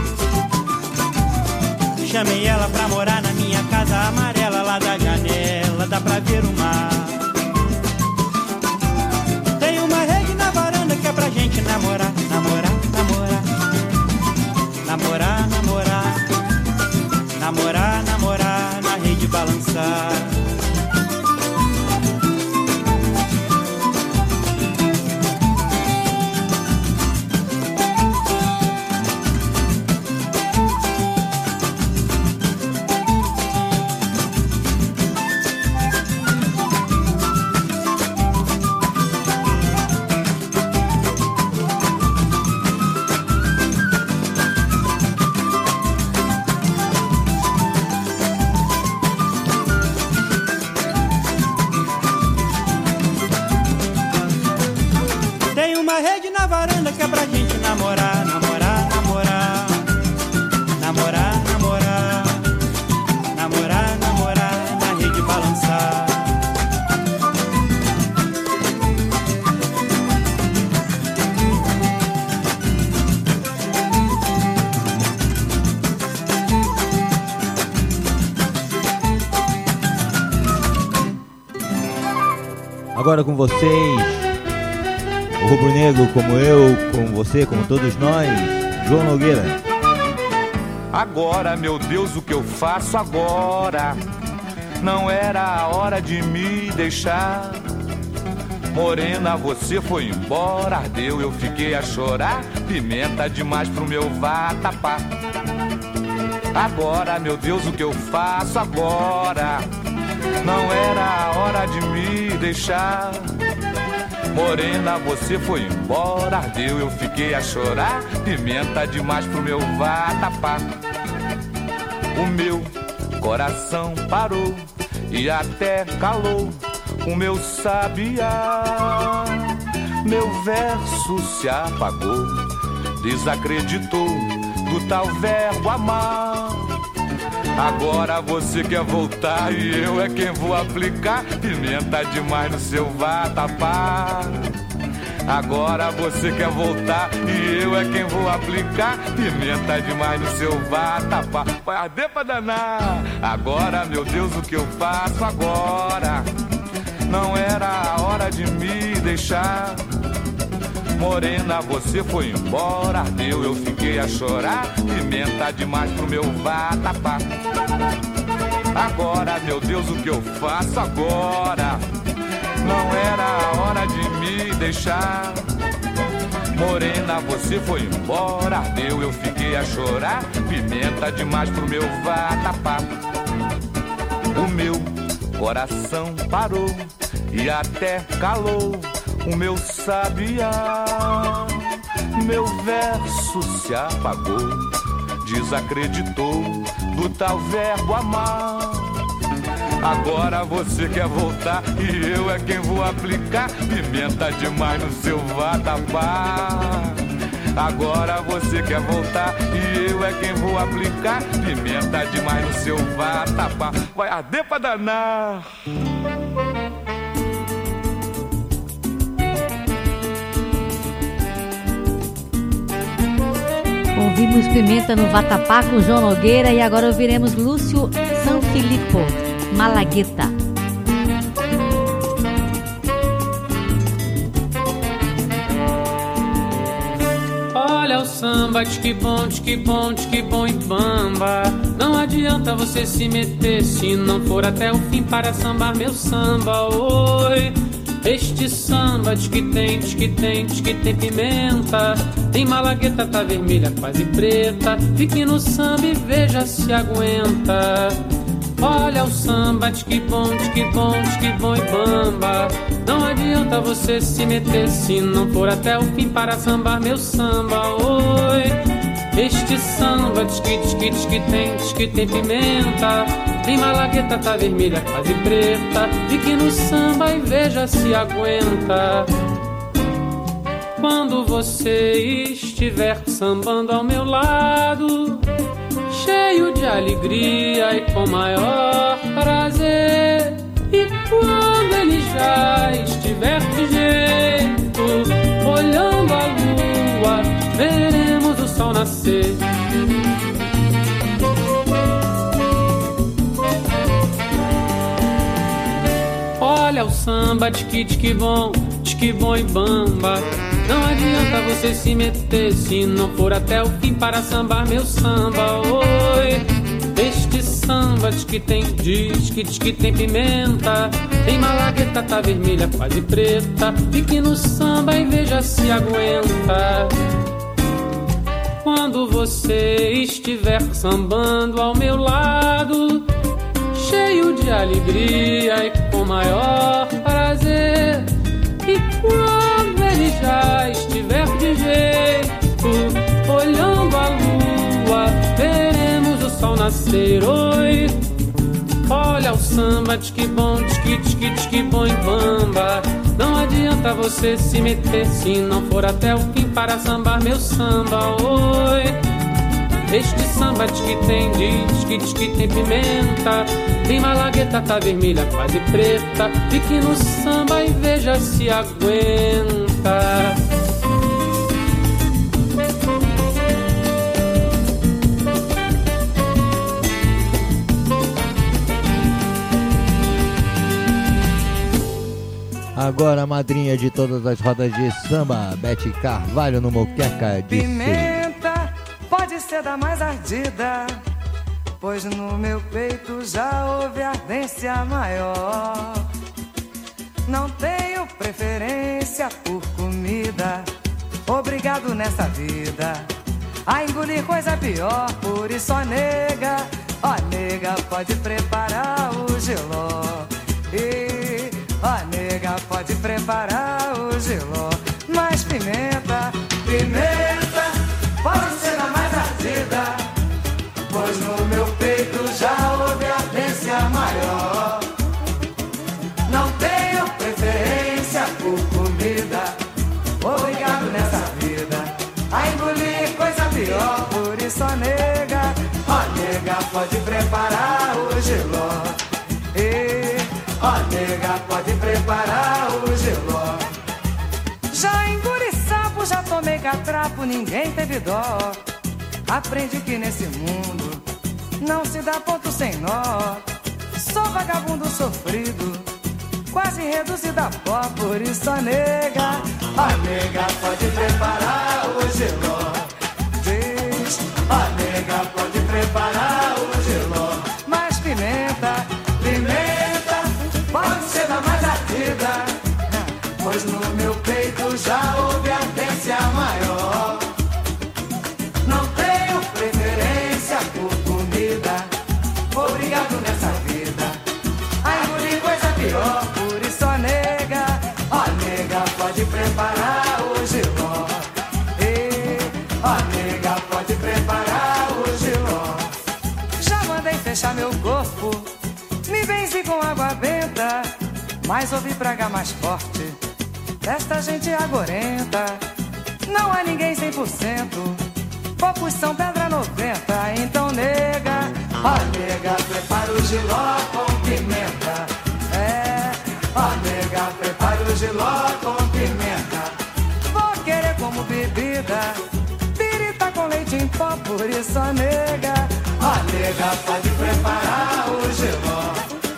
Chamei ela pra morar na minha casa amarela. Lá da janela dá pra ver o mar. Tem uma rede na varanda que é pra gente namorar, namorar, namorar. Namorar, namorar. Namorar, namorar, na rede balançar. Namorar, namorar, namorar. Namorar, namorar. Namorar, namorar, na rede balançar. Agora com vocês, o rubro-negro como eu, como você, como todos nós, João Nogueira. Agora, meu Deus, o que eu faço agora? Não era a hora de me deixar. Morena, você foi embora, ardeu, eu fiquei a chorar. Pimenta demais pro meu vatapá. Agora, meu Deus, o que eu faço agora? Não era a hora de me deixar. Morena, você foi embora, ardeu, eu fiquei a chorar. Pimenta demais pro meu vatapá. O meu coração parou e até calou o meu sabiá. Meu verso se apagou, desacreditou do tal verbo amar. Agora você quer voltar e eu é quem vou aplicar pimenta demais no seu vatapá. Agora você quer voltar e eu é quem vou aplicar pimenta demais no seu vatapá. Vai arder pra danar. Agora, meu Deus, o que eu faço agora? Não era a hora de me deixar. Morena, você foi embora, ardeu, eu fiquei a chorar. Pimenta demais pro meu vatapá. Agora, meu Deus, o que eu faço agora? Não era a hora de me deixar. Morena, você foi embora, ardeu, eu fiquei a chorar. Pimenta demais pro meu vatapá. O meu coração parou e até calou o meu sabiá. Meu verso se apagou, desacreditou do tal verbo amar. Agora você quer voltar e eu é quem vou aplicar pimenta demais no seu vatapá. Agora você quer voltar e eu é quem vou aplicar pimenta demais no seu vatapá. Vai arder pra danar. Ouvimos Pimenta no Vatapá com João Nogueira e agora ouviremos Lúcio Sanfilippo, Malagueta. Olha o samba, que bom, que bom, que bom e bamba. Não adianta você se meter se não for até o fim para sambar meu samba. Oi, este samba diz que tem, diz que tem, diz que tem pimenta. Tem malagueta, tá vermelha, quase preta. Fique no samba e veja se aguenta. Olha o samba, diz que bom, diz que bom, diz que bom e bamba. Não adianta você se meter se não for até o fim para sambar meu samba. Oi, este samba diz que, diz que, diz que tem, diz que tem pimenta. Tem malagueta, tá vermelha, quase preta. Fique no samba e veja se aguenta. Quando você estiver sambando ao meu lado, cheio de alegria e com maior prazer. E quando ele já estiver de jeito, olhando a lua, veremos o sol nascer. Olha o samba, de que, de que bom, de que bom e bamba. Não adianta você se meter se não for até o fim para sambar meu samba. Oi, este samba diz que tem, diz que, diz que tem pimenta. Tem malagueta, tá vermelha, quase preta. Fique no samba e veja se aguenta. Quando você estiver sambando ao meu lado, cheio de alegria e com maior prazer. E quando ele já estiver de jeito, olhando a lua, veremos o sol nascer. Oi, olha o samba, diz que bom, diz que, diz que, diz que bom e bamba. Não adianta você se meter se não for até o fim para sambar meu samba. Oi, este samba diz que tem, diz que, diz que tem pimenta. Tem malagueta, tá vermelha, quase preta. Fique no samba e veja se aguenta. Agora a madrinha de todas as rodas de samba, Bete Carvalho no Moqueca de Pimenta pode ser da mais ardida, pois no meu peito já houve ardência maior. Não tenho preferência por comida, obrigado nessa vida a engolir coisa pior. Por isso, ó nega, ó nega, pode preparar o giló. E, ó nega, pode preparar o giló. Mas pimenta, pimenta pode ser a mais ardida, pois no meu peito já houve ardência maior. Não tenho preferência por comida, obrigado nessa vida a engolir coisa pior. Por isso, ó nega, ó nega, pode preparar o giló. E, ó nega, pode preparar o giló. Já engoli sapo, já tomei catrapo, ninguém teve dó. Aprendi que nesse mundo não se dá ponto sem nó. Sou vagabundo sofrido, quase reduzido a pó. Por isso, ó nega, ó nega, pode preparar o giló. Diz, ó nega, pode preparar o giló. Mas pimenta, pimenta pode ser da mais ardida, pois no meu peito já houve ardência maior. Não tenho preferência por comida, obrigado nessa vida a engolir coisa pior. Por isso, ó nega, ó nega, pode preparar o giló. E, ó nega, pode preparar o giló. Já mandei fechar meu corpo, me benzi com água benta, mas ouvi praga mais forte desta gente agorenta. Não há ninguém cem por cento, poucos são pedra noventa. Então nega, ó nega, prepara o giló com pimenta. É, ó nega, prepara o giló com pimenta. Vou querer como bebida pirita com leite em pó, por isso a nega. A nega pode preparar o geló.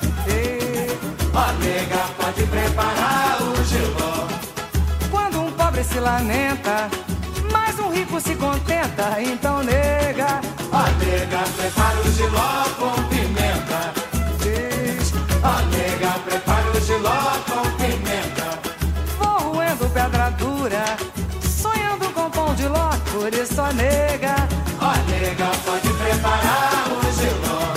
A nega pode preparar o geló. Quando um pobre se lamenta, mas um rico se contenta, então nega. A nega prepara o giló com pimenta. Diz. A nega prepara o giló com pimenta. Vou roendo pedra dura, sonhando com pão de ló, por isso a nega. A nega pode preparar o giló.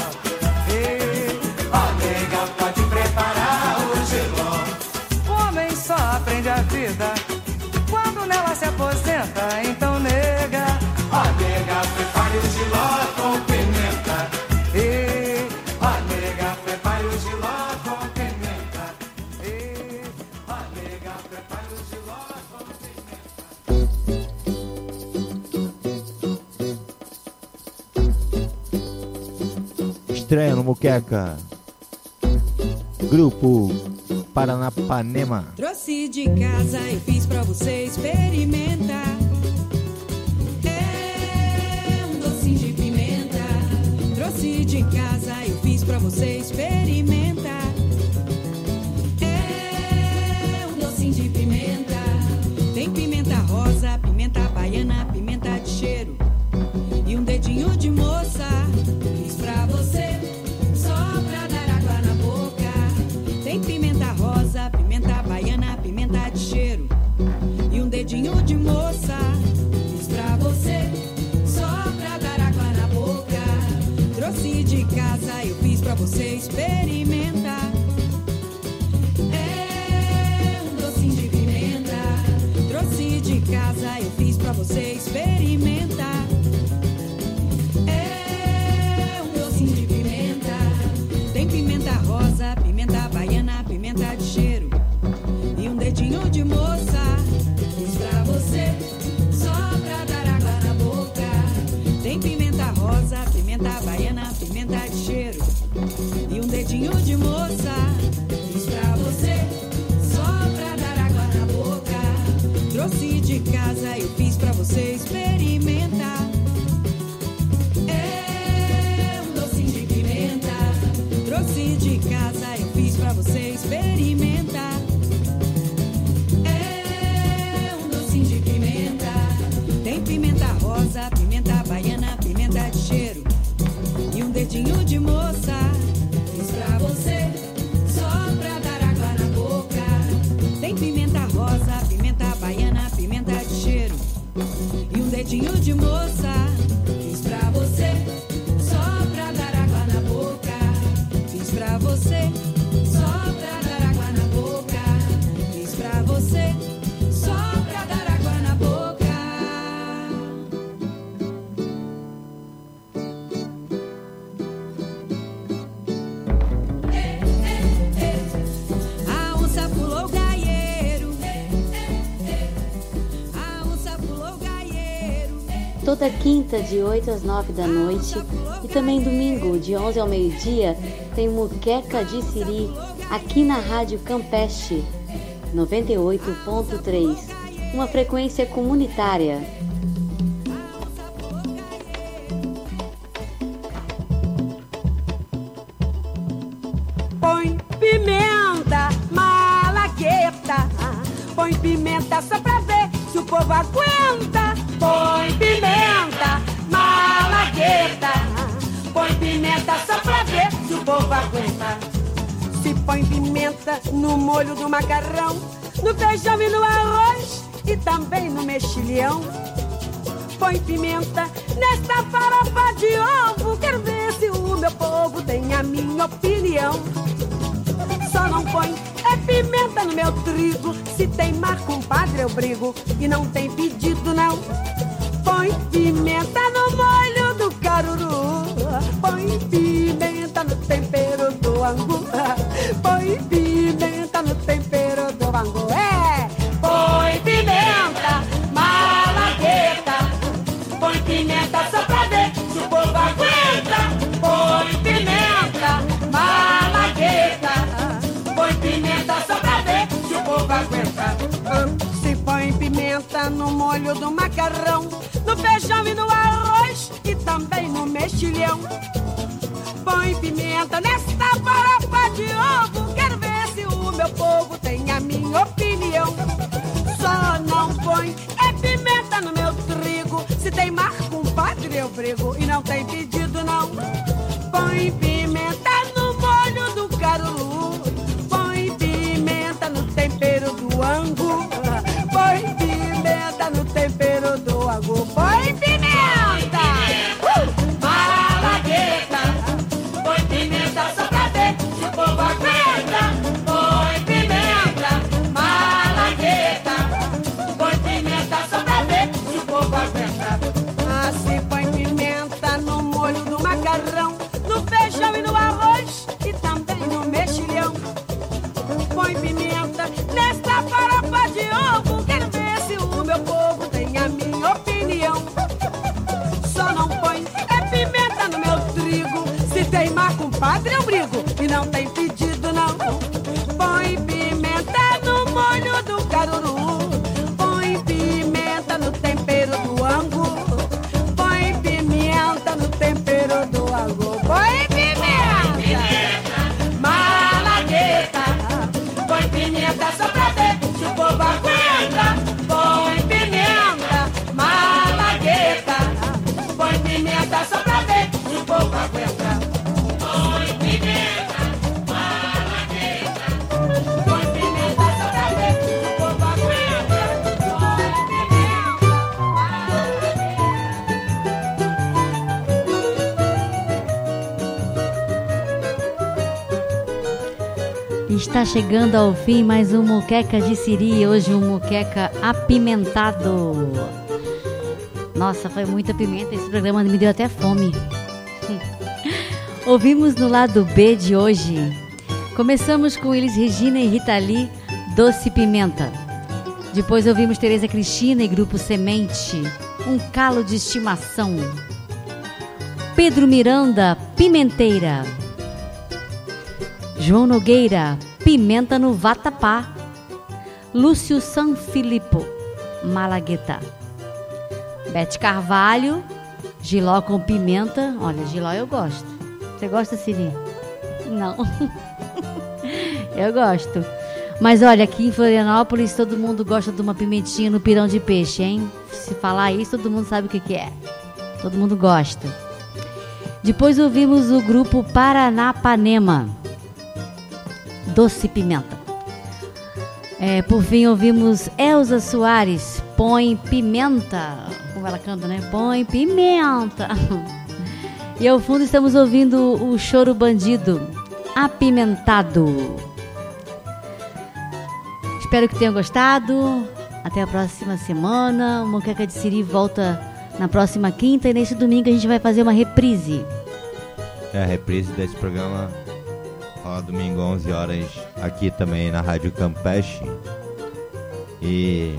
A nega pode preparar o giló. O homem só aprende a vida quando nela se aposenta, então nega. A nega prepare o giló com pimenta. E a nega prepare o giló com pimenta. E a nega prepare o giló com pimenta. Estreia no Muqueca. Grupo Paranapanema. Trouxe de casa e fiz pra você experimentar. É um docinho de pimenta. Trouxe de casa e fiz pra você experimentar. É um docinho de pimenta. Tem pimenta rosa, pimenta baiana, pimenta de cheiro e um dedinho de moça. Fiz pra você só pra dar água na boca. Tem pimenta rosa, pimenta baiana, pimenta de cheiro e um dedinho de moça. Fiz pra você só pra dar água na boca. Trouxe de casa, eu fiz pra você experimentar. É um docinho de pimenta. Trouxe de casa, eu fiz pra você experimentar. É um docinho de pimenta. Tem pimenta rosa, pimenta baiana, pimenta de cheiro e um dedinho de moça. Fiz pra você só pra dar água na boca. Tem pimenta rosa, pimenta baiana, pimenta de cheiro e um dedinho de moça. Fiz pra você só pra dar água na boca. Trouxe de casa, eu fiz pra você experimentar. É um docinho de pimenta. Trouxe de casa, eu fiz pra você experimentar. É um docinho de pimenta. Tem pimenta rosa, pimenta baiana, pimenta de cheiro e um dedinho de moça. Fiz pra você só pra dar água na boca. Tem pimenta rosa, pimenta baiana, pimenta de cheiro e um dedinho de moça. Fiz pra você só pra dar água na boca. Fiz pra você só pra dar água na boca. Fiz pra você só pra dar água na boca. A onça pulou o gaieiro. A onça pulou o gaieiro. Toda quinta, de oito às nove da noite, e também domingo, de onze ao meio-dia, tem Muqueca de Siri, aqui na Rádio Campeche, noventa e oito ponto três, uma frequência comunitária. Põe pimenta, malagueta. Põe pimenta só pra ver se o povo aguenta. Põe pimenta, malagueta. Põe pimenta só pra ver se o povo aguenta. Se põe pimenta no molho do macarrão, no feijão e no arroz e também no mexilhão. Põe pimenta nesta farofa de ovo. Quero ver se o meu povo tem a minha opinião. Só não põe é pimenta no meu trigo. Se teimar, compadre, eu brigo. E não tem pedido, não. Põe pimenta no molho do caruru. Põe pimenta no tempero do angu. Põe pimenta no tempero do angu. É! Põe pimenta, malagueta. Põe pimenta só pra ver se o povo aguenta. Põe pimenta, malagueta. Põe pimenta só pra ver se o povo aguenta. Se põe pimenta pimenta no molho do macarrão, no feijão e no arroz e também no mexilhão. Põe pimenta nesta farofa de ovo, quero ver se o meu povo tem a minha opinião. Só não põe é pimenta no meu trigo, se tem mar com padre eu brigo e não tem pedido não. Põe pimenta no molho do caruru, põe pimenta no tempero do angu, põe pimenta no tempero do angu, põe pimenta, uh! Malagueta, põe pimenta só pra ver se o povo aguenta. Põe pimenta, malagueta, põe pimenta só pra ver se o povo aguenta. Assim põe pimenta no molho do macarrão, no feijão e no arroz e também no mexilhão. Põe pimenta nesta farofa de ovo, quero ver se o meu povo tem a minha opinião. Só não põe é pimenta no meu trigo, se tem mar com padre eu brigo e não tem pedido não. Põe pimenta no molho do caruru, põe pimenta no tempero do angu, põe pimenta no tempero do angu, põe pimenta, malagueta, põe pimenta só pra ver se o povo aguenta. Põe pimenta, malagueta, põe pimenta só pra ver se o povo aguenta. Põe pimenta, malagueta, põe pimenta só pra ver se o povo aguenta. Está chegando ao fim mais um Muqueca de Siri, hoje um muqueca apimentado. Nossa, foi muita pimenta, esse programa me deu até fome. Ouvimos no lado B de hoje. Começamos com Elis Regina e Rita Lee, Doce Pimenta. Depois ouvimos Tereza Cristina e Grupo Semente, Um Calo de Estimação. Pedro Miranda, Pimenteira. João Nogueira, Pimenta no Vatapá. Lúcio Sanfilippo, Malagueta. Bete Carvalho, Giló com pimenta. Olha, Giló eu gosto. Você gosta, Siri? Não. Eu gosto. Mas olha, aqui em Florianópolis todo mundo gosta de uma pimentinha no pirão de peixe, hein? Se falar isso, todo mundo sabe o que que é. Todo mundo gosta. Depois ouvimos o grupo Paranapanema, Doce Pimenta. É, por fim ouvimos Elza Soares, Põe Pimenta. Como ela canta, né? Põe Pimenta. E ao fundo estamos ouvindo o Choro Bandido, Apimentado. Espero que tenham gostado. Até a próxima semana. O Muqueca de Siri volta na próxima quinta e neste domingo a gente vai fazer uma reprise. É a reprise desse programa, ó, domingo onze horas, aqui também na Rádio Campeche. E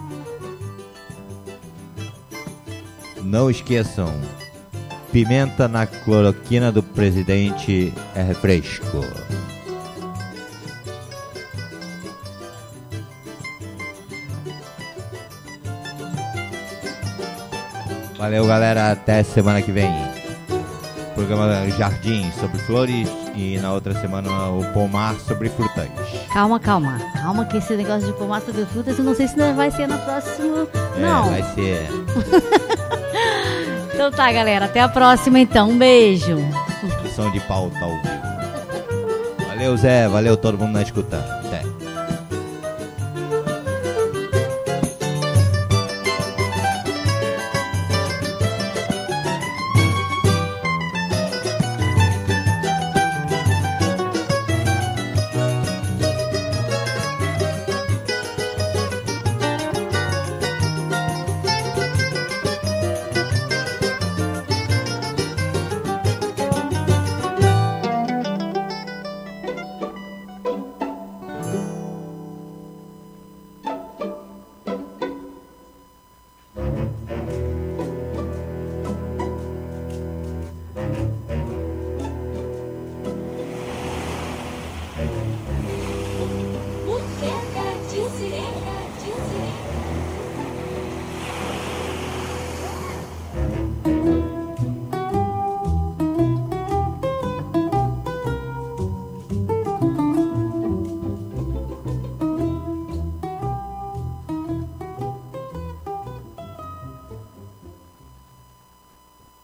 não esqueçam, pimenta na cloroquina do presidente é refresco. Valeu, galera, até semana que vem. Programa Jardim sobre flores e na outra semana o pomar sobre frutas. Calma, calma, calma que esse negócio de pomar sobre frutas eu não sei se vai ser no próximo. É, não. vai ser. Então tá, galera, até a próxima então. Um beijo. Som de pauta ao vivo. Valeu, Zé, valeu todo mundo na escuta.